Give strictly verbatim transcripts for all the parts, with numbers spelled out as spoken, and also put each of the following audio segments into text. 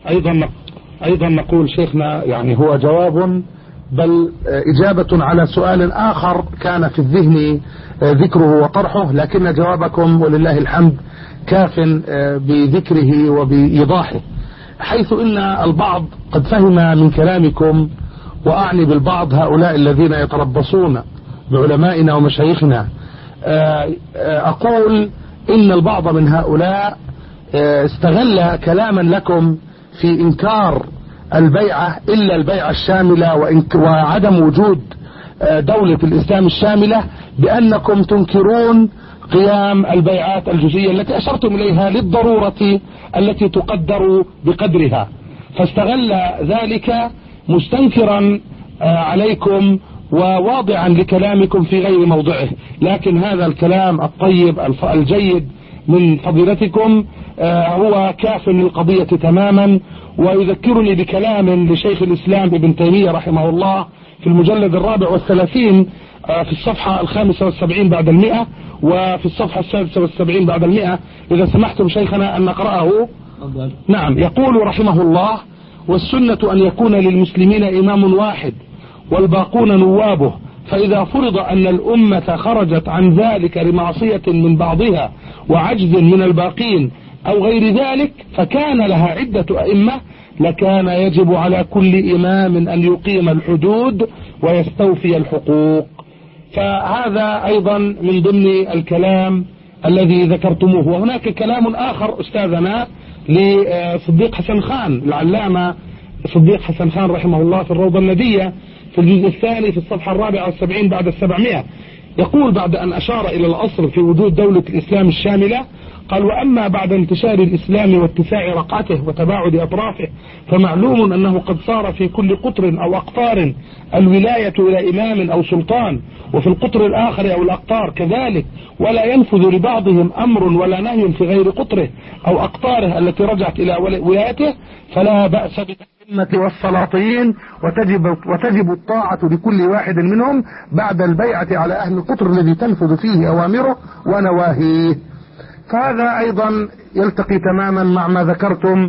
أيضا أيضا نقول شيخنا يعني هو جواب بل إجابة على سؤال آخر كان في الذهن ذكره وطرحه، لكن جوابكم ولله الحمد كاف بذكره وبإيضاحه، حيث إن البعض قد فهم من كلامكم، وأعني بالبعض هؤلاء الذين يتربصون بعلمائنا ومشايخنا، أقول إن البعض من هؤلاء استغل كلاما لكم في إنكار البيعة إلا البيعة الشاملة وعدم وجود دولة الإسلام الشاملة بأنكم تنكرون قيام البيعات الجزئية التي أشرتم إليها للضرورة التي تقدر بقدرها، فاستغل ذلك مستنكرا عليكم وواضعا لكلامكم في غير موضعه. لكن هذا الكلام الطيب الجيد من فضيلتكم هو كاف للقضية تماما، ويذكرني بكلام لشيخ الإسلام ابن تيمية رحمه الله في المجلد الرابع والثلاثين في الصفحة الخامسة والسبعين بعد المئة، وفي الصفحة السادسة والسبعين بعد المئة، إذا سمحتم شيخنا أن نقرأه. نعم. يقول رحمه الله: والسنة أن يكون للمسلمين إمام واحد والباقون نوابه، فإذا فرض أن الأمة خرجت عن ذلك لمعصية من بعضها وعجز من الباقين أو غير ذلك فكان لها عدة أئمة، لكان يجب على كل إمام أن يقيم الحدود ويستوفي الحقوق. فهذا أيضا من ضمن الكلام الذي ذكرتموه. وهناك كلام آخر أستاذنا لصديق حسن خان، العلامة صديق حسن خان رحمه الله، في الروضة الندية في الجزء الثاني في الصفحة الرابعة والسبعين بعد السبعمائة، يقول بعد أن أشار إلى الأصل في وجود دولة الإسلام الشاملة قال: وأما بعد انتشار الإسلام واتساع رقعته وتباعد أطرافه فمعلوم أنه قد صار في كل قطر أو أقطار الولاية إلى إمام أو سلطان، وفي القطر الآخر أو الأقطار كذلك، ولا ينفذ لبعضهم أمر ولا نهي في غير قطره أو أقطاره التي رجعت إلى ولايته، فلا بأس بالأئمة والسلاطين، وتجب, وتجب الطاعة لكل واحد منهم بعد البيعة على أهل القطر الذي تنفذ فيه أوامره ونواهيه. فهذا أيضا يلتقي تماما مع ما ذكرتم،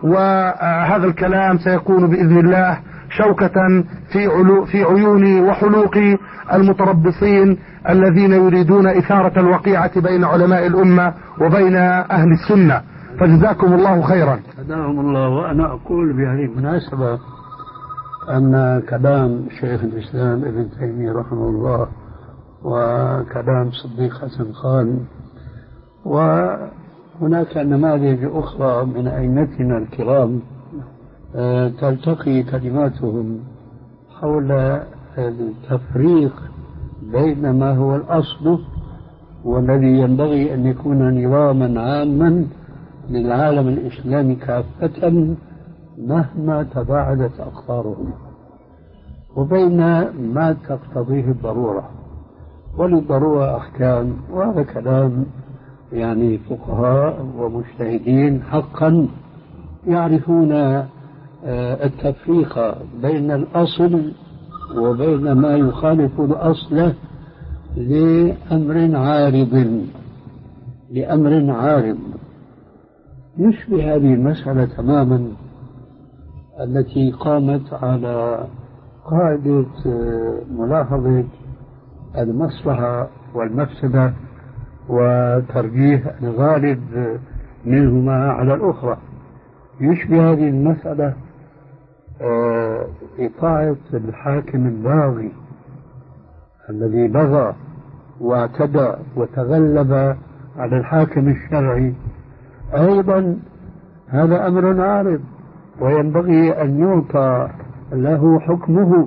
وهذا الكلام سيكون بإذن الله شوكة في علو في عيون وحلوق المتربصين الذين يريدون إثارة الوقيعة بين علماء الأمة وبين أهل السنة، فجزاكم الله خيرا. هداهم الله. وأنا أقول بهذه المناسبة أن كلام شيخ الإسلام ابن تيمية رحمه الله وكلام صديق حسن خان وهناك نماذج أخرى من أئمتنا الكرام تلتقي كلماتهم حول التفريق بين ما هو الأصل والذي ينبغي أن يكون نظاما عاما للعالم الإسلامي كافة مهما تباعدت أقطارهم، وبين ما تقتضيه الضرورة، وللضرورة أحكام. وهذا كلام يعني فقهاء ومجتهدين حقا يعرفون التفريق بين الأصل وبين ما يخالف الأصل لأمر عارض لأمر عارض يشبه هذه المسألة تماما التي قامت على قاعدة ملاحظة المصلحة والمفسدة وترجيح الغالب منهما على الأخرى. يشبه هذه المسألة إطاعة الحاكم الباغي الذي بغى واعتدى وتغلب على الحاكم الشرعي، أيضا هذا أمر عارض وينبغي أن يعطى له حكمه.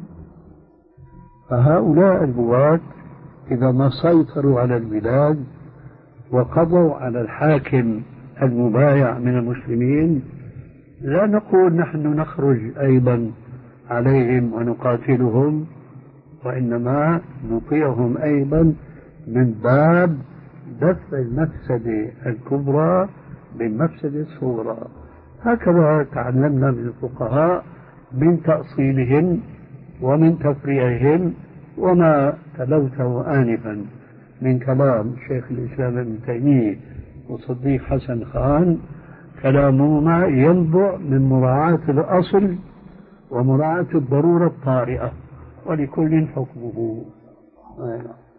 فهؤلاء البغاة إذا ما سيطروا على البلاد وقضوا على الحاكم المبايع من المسلمين، لا نقول نحن نخرج أيضا عليهم ونقاتلهم، وإنما نطيعهم أيضا من باب دفع المفسدة الكبرى بالمفسدة الصغرى. هكذا تعلمنا من الفقهاء من تأصيلهم ومن تفريعهم. وما تلوته آنفا من كلام شيخ الإسلام ابن تيمية وصديق حسن خان كلامهما ينبع من مراعاة الأصل ومراعاة الضرورة الطارئة، ولكل حكمه.